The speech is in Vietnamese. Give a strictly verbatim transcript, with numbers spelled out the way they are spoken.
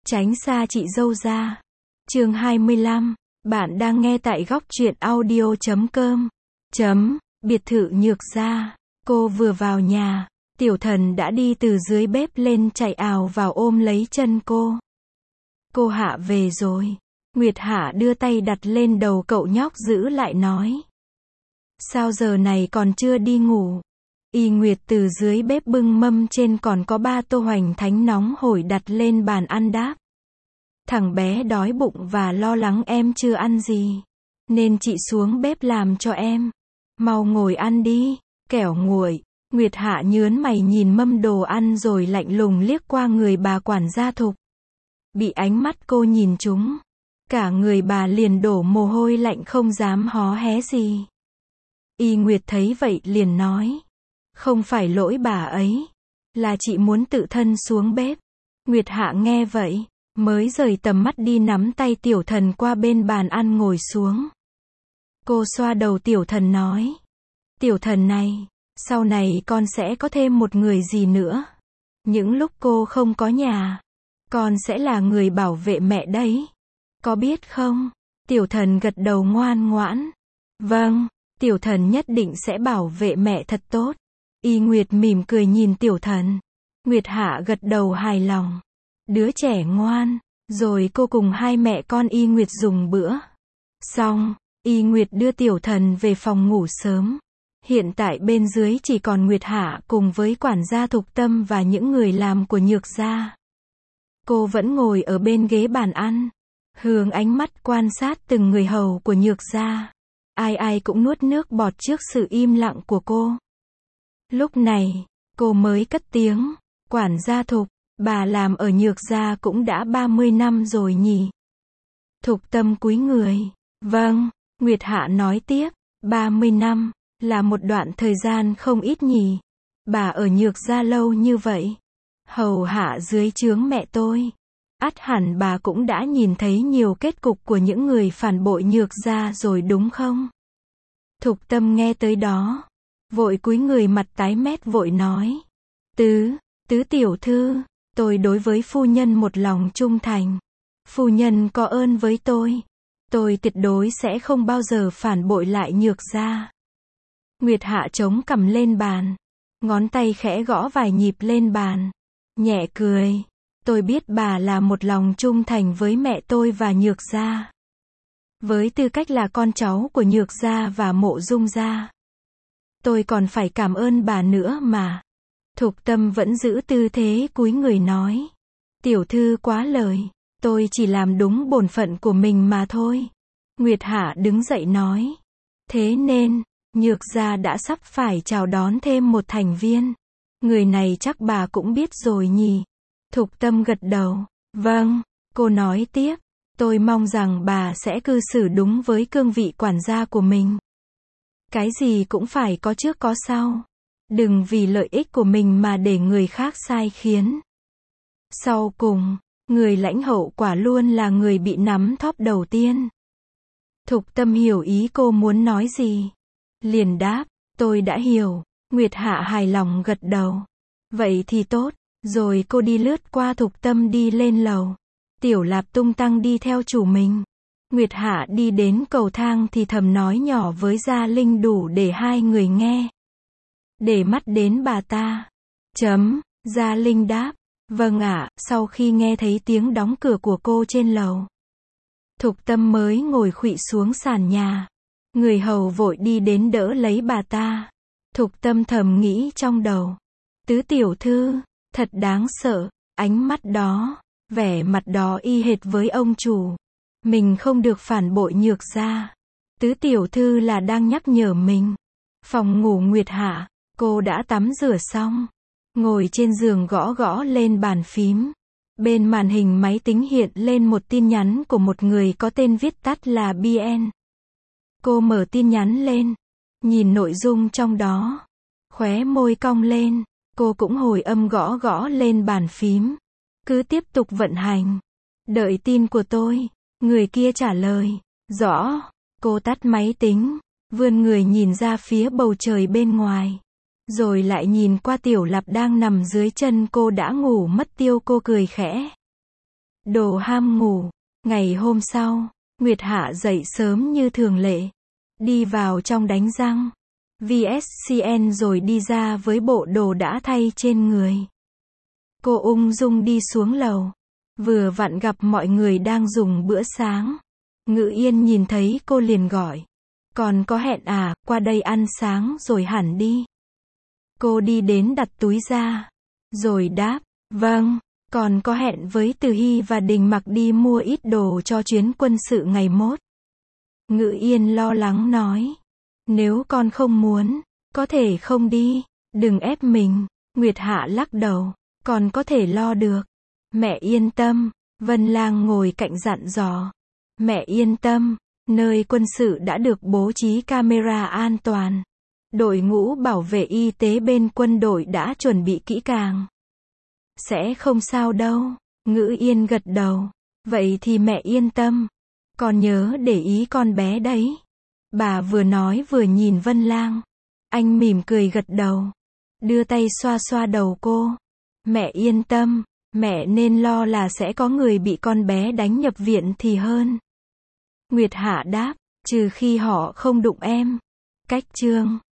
Tránh xa chị dâu ra. Chương hai mươi lăm. Bạn đang nghe tại góc truyện audio chấm com. Chấm, biệt thự Nhược Gia. Cô vừa vào nhà, Tiểu Thần đã đi từ dưới bếp lên chạy ào vào ôm lấy chân cô. Cô Hạ về rồi. Nguyệt Hạ đưa tay đặt lên đầu cậu nhóc giữ lại nói. Sao giờ này còn chưa đi ngủ? Y Nguyệt từ dưới bếp bưng mâm trên còn có ba tô hoành thánh nóng hổi đặt lên bàn ăn đáp. Thằng bé đói bụng và lo lắng em chưa ăn gì, nên chị xuống bếp làm cho em. Mau ngồi ăn đi, kẻo nguội. Nguyệt Hạ nhớn mày nhìn mâm đồ ăn rồi lạnh lùng liếc qua người bà quản gia Thục. Bị ánh mắt cô nhìn trúng, cả người bà liền đổ mồ hôi lạnh không dám hó hé gì. Y Nguyệt thấy vậy liền nói. Không phải lỗi bà ấy, là chị muốn tự thân xuống bếp. Nguyệt Hạ nghe vậy, mới rời tầm mắt đi nắm tay Tiểu Thần qua bên bàn ăn ngồi xuống. Cô xoa đầu Tiểu Thần nói. Tiểu Thần này, sau này con sẽ có thêm một người gì nữa. Những lúc cô không có nhà, con sẽ là người bảo vệ mẹ đấy. Có biết không? Tiểu Thần gật đầu ngoan ngoãn. Vâng, Tiểu Thần nhất định sẽ bảo vệ mẹ thật tốt. Y Nguyệt mỉm cười nhìn Tiểu Thần. Nguyệt Hạ gật đầu hài lòng. Đứa trẻ ngoan. Rồi cô cùng hai mẹ con Y Nguyệt dùng bữa. Xong, Y Nguyệt đưa Tiểu Thần về phòng ngủ sớm. Hiện tại bên dưới chỉ còn Nguyệt Hạ cùng với quản gia Thục Tâm và những người làm của Nhược Gia. Cô vẫn ngồi ở bên ghế bàn ăn, hướng ánh mắt quan sát từng người hầu của Nhược Gia. Ai ai cũng nuốt nước bọt trước sự im lặng của cô. Lúc này, cô mới cất tiếng. Quản gia Thục, bà làm ở Nhược Gia cũng đã ba mươi năm rồi nhỉ? Thục Tâm cúi người. Vâng, Nguyệt Hạ nói tiếp. ba mươi năm, là một đoạn thời gian không ít nhỉ? Bà ở Nhược Gia lâu như vậy, hầu hạ dưới trướng mẹ tôi. Ắt hẳn bà cũng đã nhìn thấy nhiều kết cục của những người phản bội Nhược Gia rồi đúng không? Thục Tâm nghe tới đó, vội cúi người mặt tái mét vội nói. Tứ, tứ tiểu thư, tôi đối với phu nhân một lòng trung thành. Phu nhân có ơn với tôi. Tôi tuyệt đối sẽ không bao giờ phản bội lại Nhược Gia. Nguyệt Hạ chống cằm lên bàn, ngón tay khẽ gõ vài nhịp lên bàn, nhẹ cười. Tôi biết bà là một lòng trung thành với mẹ tôi và Nhược Gia. Với tư cách là con cháu của Nhược Gia và Mộ Dung Gia, tôi còn phải cảm ơn bà nữa mà. Thục Tâm vẫn giữ tư thế cúi người nói. Tiểu thư quá lời, tôi chỉ làm đúng bổn phận của mình mà thôi. Nguyệt Hạ đứng dậy nói. Thế nên, Nhược Gia đã sắp phải chào đón thêm một thành viên. Người này chắc bà cũng biết rồi nhỉ? Thục Tâm gật đầu. Vâng, cô nói tiếp. Tôi mong rằng bà sẽ cư xử đúng với cương vị quản gia của mình. Cái gì cũng phải có trước có sau. Đừng vì lợi ích của mình mà để người khác sai khiến. Sau cùng, người lãnh hậu quả luôn là người bị nắm thóp đầu tiên. Thục Tâm hiểu ý cô muốn nói gì. Liền đáp, tôi đã hiểu. Nguyệt Hạ hài lòng gật đầu. Vậy thì tốt. Rồi cô đi lướt qua Thục Tâm đi lên lầu. Tiểu Lạp tung tăng đi theo chủ mình. Nguyệt Hạ đi đến cầu thang thì thầm nói nhỏ với Gia Linh đủ để hai người nghe. Để mắt đến bà ta. Chấm, Gia Linh đáp. Vâng ạ, sau khi nghe thấy tiếng đóng cửa của cô trên lầu. Thục Tâm mới ngồi khuỵu xuống sàn nhà. Người hầu vội đi đến đỡ lấy bà ta. Thục Tâm thầm nghĩ trong đầu. Tứ tiểu thư, thật đáng sợ, ánh mắt đó, vẻ mặt đó y hệt với ông chủ. Mình không được phản bội Nhược Gia. Tứ tiểu thư là đang nhắc nhở mình. Phòng ngủ Nguyệt Hạ, cô đã tắm rửa xong. Ngồi trên giường gõ gõ lên bàn phím. Bên màn hình máy tính hiện lên một tin nhắn của một người có tên viết tắt là bê en. Cô mở tin nhắn lên, nhìn nội dung trong đó. Khóe môi cong lên, cô cũng hồi âm gõ gõ lên bàn phím. Cứ tiếp tục vận hành. Đợi tin của tôi. Người kia trả lời. Rõ. Cô tắt máy tính, vươn người nhìn ra phía bầu trời bên ngoài. Rồi lại nhìn qua Tiểu Lạp đang nằm dưới chân cô đã ngủ mất tiêu, cô cười khẽ. Đồ ham ngủ. Ngày hôm sau, Nguyệt Hạ dậy sớm như thường lệ. Đi vào trong đánh răng. vê ét xê en rồi đi ra với bộ đồ đã thay trên người. Cô ung dung đi xuống lầu. Vừa vặn gặp mọi người đang dùng bữa sáng. Ngự Yên nhìn thấy cô liền gọi. Còn có hẹn à, qua đây ăn sáng rồi hẳn đi. Cô đi đến đặt túi ra. Rồi đáp, vâng, còn có hẹn với Từ Hy và Đình Mặc đi mua ít đồ cho chuyến quân sự ngày mốt. Ngự Yên lo lắng nói. Nếu con không muốn, có thể không đi, đừng ép mình. Nguyệt Hạ lắc đầu, con có thể lo được. Mẹ yên tâm, Vân Lang ngồi cạnh dặn dò. Mẹ yên tâm, nơi quân sự đã được bố trí camera an toàn. Đội ngũ bảo vệ y tế bên quân đội đã chuẩn bị kỹ càng. Sẽ không sao đâu. Ngữ Yên gật đầu. Vậy thì mẹ yên tâm. Con nhớ để ý con bé đấy. Bà vừa nói vừa nhìn Vân Lang. Anh mỉm cười gật đầu. Đưa tay xoa xoa đầu cô. Mẹ yên tâm. Mẹ nên lo là sẽ có người bị con bé đánh nhập viện thì hơn. Nguyệt Hạ đáp. Trừ khi họ không đụng em. Cách chương